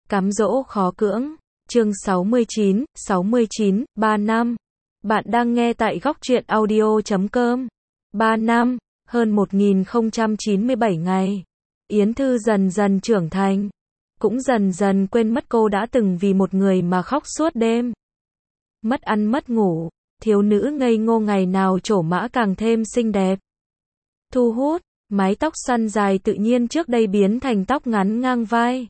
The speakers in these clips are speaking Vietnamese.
Cám dỗ khó cưỡng. Chương 69, 3 năm. Bạn đang nghe tại góc truyện audio.com. 3 năm, hơn 1097 ngày. Yến Thư dần dần trưởng thành, cũng dần dần quên mất cô đã từng vì một người mà khóc suốt đêm. Mất ăn mất ngủ, thiếu nữ ngây ngô ngày nào trổ mã càng thêm xinh đẹp. Thu hút, mái tóc xoăn dài tự nhiên trước đây biến thành tóc ngắn ngang vai.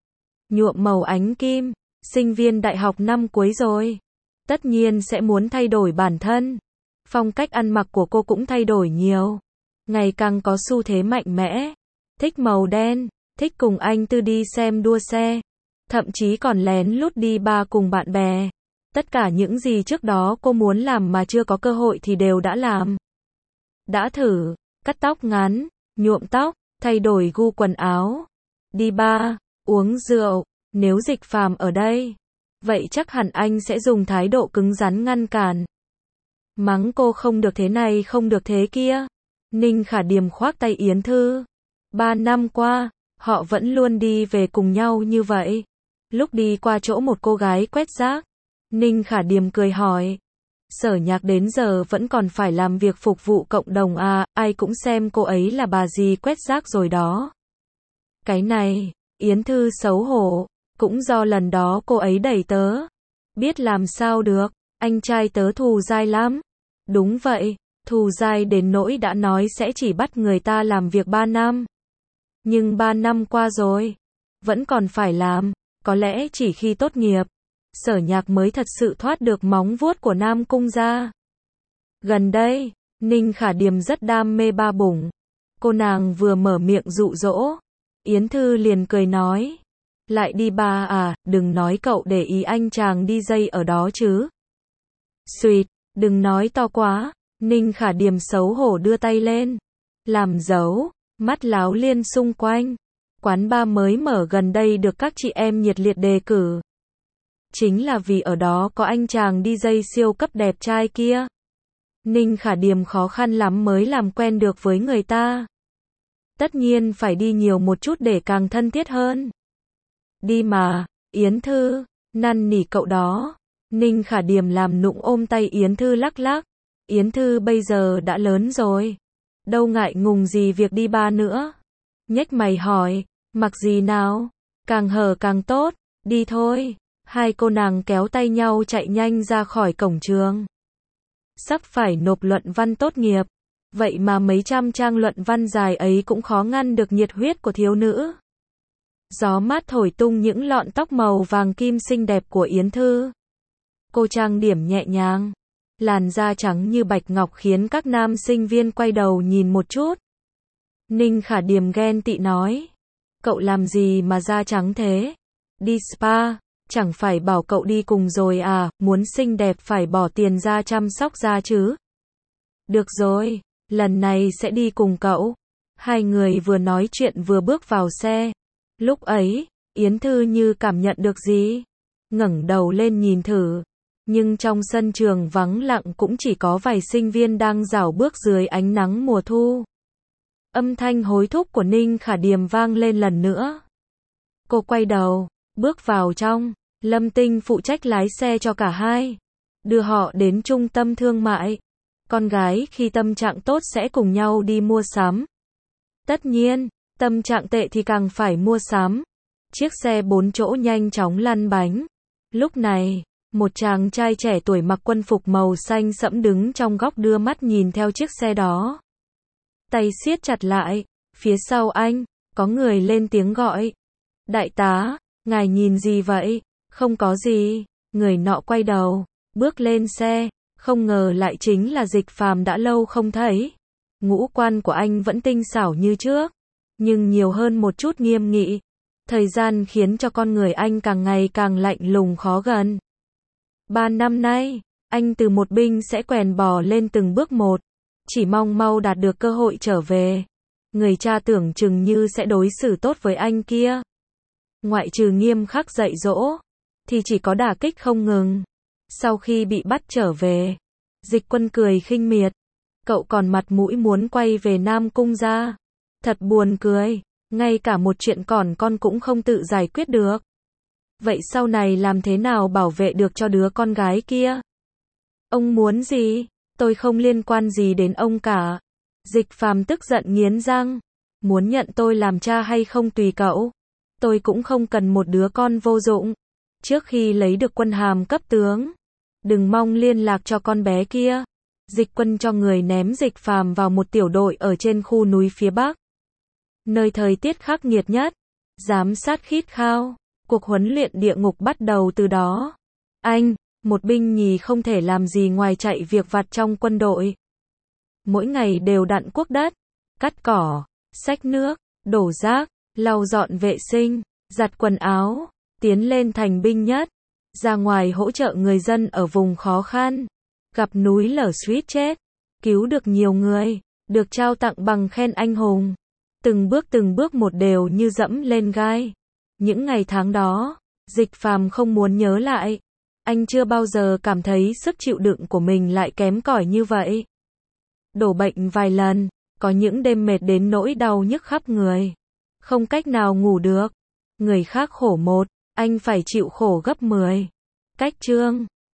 Nhuộm màu ánh kim, sinh viên đại học năm cuối rồi. Tất nhiên sẽ muốn thay đổi bản thân. Phong cách ăn mặc của cô cũng thay đổi nhiều. Ngày càng có xu thế mạnh mẽ. Thích màu đen, thích cùng anh Tư đi xem đua xe. Thậm chí còn lén lút đi bar cùng bạn bè. Tất cả những gì trước đó cô muốn làm mà chưa có cơ hội thì đều đã làm. Đã thử, cắt tóc ngắn, nhuộm tóc, thay đổi gu quần áo. Đi bar, uống rượu, nếu Dịch Phàm ở đây. Vậy chắc hẳn anh sẽ dùng thái độ cứng rắn ngăn cản. Mắng cô không được thế này không được thế kia. Ninh Khả Điềm khoác tay Yến Thư. 3 năm qua, họ vẫn luôn đi về cùng nhau như vậy. Lúc đi qua chỗ một cô gái quét rác, Ninh Khả Điềm cười hỏi. Sở Nhạc đến giờ vẫn còn phải làm việc phục vụ cộng đồng à, ai cũng xem cô ấy là bà gì quét rác rồi đó. Cái này, Yến Thư xấu hổ, cũng do lần đó cô ấy đẩy tớ. Biết làm sao được, anh trai tớ thù dai lắm. Đúng vậy, thù dai đến nỗi đã nói sẽ chỉ bắt người ta làm việc 3 năm. Nhưng 3 năm qua rồi, vẫn còn phải làm, có lẽ chỉ khi tốt nghiệp, Sở Nhạc mới thật sự thoát được móng vuốt của Nam Cung gia. Gần đây, Ninh Khả Điềm rất đam mê ba bủng. Cô nàng vừa mở miệng dụ dỗ, Yến Thư liền cười nói. Lại đi ba à, đừng nói cậu để ý anh chàng DJ ở đó chứ. Xuyệt, đừng nói to quá. Ninh Khả Điềm xấu hổ đưa tay lên, làm dấu, mắt láo liên xung quanh. Quán bar mới mở gần đây được các chị em nhiệt liệt đề cử. Chính là vì ở đó có anh chàng DJ siêu cấp đẹp trai kia. Ninh Khả Điềm khó khăn lắm mới làm quen được với người ta. Tất nhiên phải đi nhiều một chút để càng thân thiết hơn. Đi mà, Yến Thư, năn nỉ cậu đó. Ninh Khả Điềm làm nũng ôm tay Yến Thư lắc lắc. Yến Thư bây giờ đã lớn rồi, đâu ngại ngùng gì việc đi bar nữa. Nhếch mày hỏi, mặc gì nào, càng hở càng tốt, đi thôi. Hai cô nàng kéo tay nhau chạy nhanh ra khỏi cổng trường. Sắp phải nộp luận văn tốt nghiệp, vậy mà mấy trăm trang luận văn dài ấy cũng khó ngăn được nhiệt huyết của thiếu nữ. Gió mát thổi tung những lọn tóc màu vàng kim xinh đẹp của Yến Thư. Cô trang điểm nhẹ nhàng, làn da trắng như bạch ngọc khiến các nam sinh viên quay đầu nhìn một chút. Ninh Khả Điềm ghen tị nói, cậu làm gì mà da trắng thế? Đi spa, chẳng phải bảo cậu đi cùng rồi à, muốn xinh đẹp phải bỏ tiền ra chăm sóc da chứ. Được rồi, lần này sẽ đi cùng cậu. Hai người vừa nói chuyện vừa bước vào xe. Lúc ấy, Yến Thư như cảm nhận được gì, ngẩng đầu lên nhìn thử. Nhưng trong sân trường vắng lặng cũng chỉ có vài sinh viên đang rảo bước dưới ánh nắng mùa thu. Âm thanh hối thúc của Ninh Khả Điềm vang lên lần nữa. Cô quay đầu, bước vào trong. Lâm Tinh phụ trách lái xe cho cả hai, đưa họ đến trung tâm thương mại. Con gái khi tâm trạng tốt sẽ cùng nhau đi mua sắm. Tất nhiên, tâm trạng tệ thì càng phải mua sắm. Chiếc xe 4 chỗ nhanh chóng lăn bánh. Lúc này, một chàng trai trẻ tuổi mặc quân phục màu xanh sẫm đứng trong góc đưa mắt nhìn theo chiếc xe đó. Tay siết chặt lại, phía sau anh, có người lên tiếng gọi. Đại tá, ngài nhìn gì vậy? Không có gì. Người nọ quay đầu, bước lên xe, không ngờ lại chính là Dịch Phàm đã lâu không thấy. Ngũ quan của anh vẫn tinh xảo như trước, nhưng nhiều hơn một chút nghiêm nghị. Thời gian khiến cho con người anh càng ngày càng lạnh lùng khó gần. 3 năm nay, anh từ một binh sẽ quèn bò lên từng bước một, chỉ mong mau đạt được cơ hội trở về. Người cha tưởng chừng như sẽ đối xử tốt với anh kia. Ngoại trừ nghiêm khắc dạy dỗ, thì chỉ có đả kích không ngừng. Sau khi bị bắt trở về, Dịch Quân cười khinh miệt. Cậu còn mặt mũi muốn quay về Nam Cung gia. Thật buồn cười, ngay cả một chuyện còn con cũng không tự giải quyết được. Vậy sau này làm thế nào bảo vệ được cho đứa con gái kia? Ông muốn gì? Tôi không liên quan gì đến ông cả. Dịch Phàm tức giận nghiến răng. Muốn nhận tôi làm cha hay không tùy cậu. Tôi cũng không cần một đứa con vô dụng. Trước khi lấy được quân hàm cấp tướng, đừng mong liên lạc cho con bé kia. Dịch Quân cho người ném Dịch Phàm vào một tiểu đội ở trên khu núi phía Bắc, nơi thời tiết khắc nghiệt nhất, giám sát khít khao. Cuộc huấn luyện địa ngục bắt đầu từ đó. Anh, một binh nhì không thể làm gì ngoài chạy việc vặt trong quân đội. Mỗi ngày đều đặn cuốc đất, cắt cỏ, xách nước, đổ rác, lau dọn vệ sinh, giặt quần áo, tiến lên thành binh nhất, ra ngoài hỗ trợ người dân ở vùng khó khăn, gặp núi lở suýt chết, cứu được nhiều người, được trao tặng bằng khen anh hùng. Từng bước một đều như dẫm lên gai. Những ngày tháng đó, Dịch Phàm không muốn nhớ lại. Anh chưa bao giờ cảm thấy sức chịu đựng của mình lại kém cỏi như vậy. Đổ bệnh vài lần, có những đêm mệt đến nỗi đau nhức khắp người, không cách nào ngủ được. Người khác khổ một, anh phải chịu khổ gấp 10. Cách chương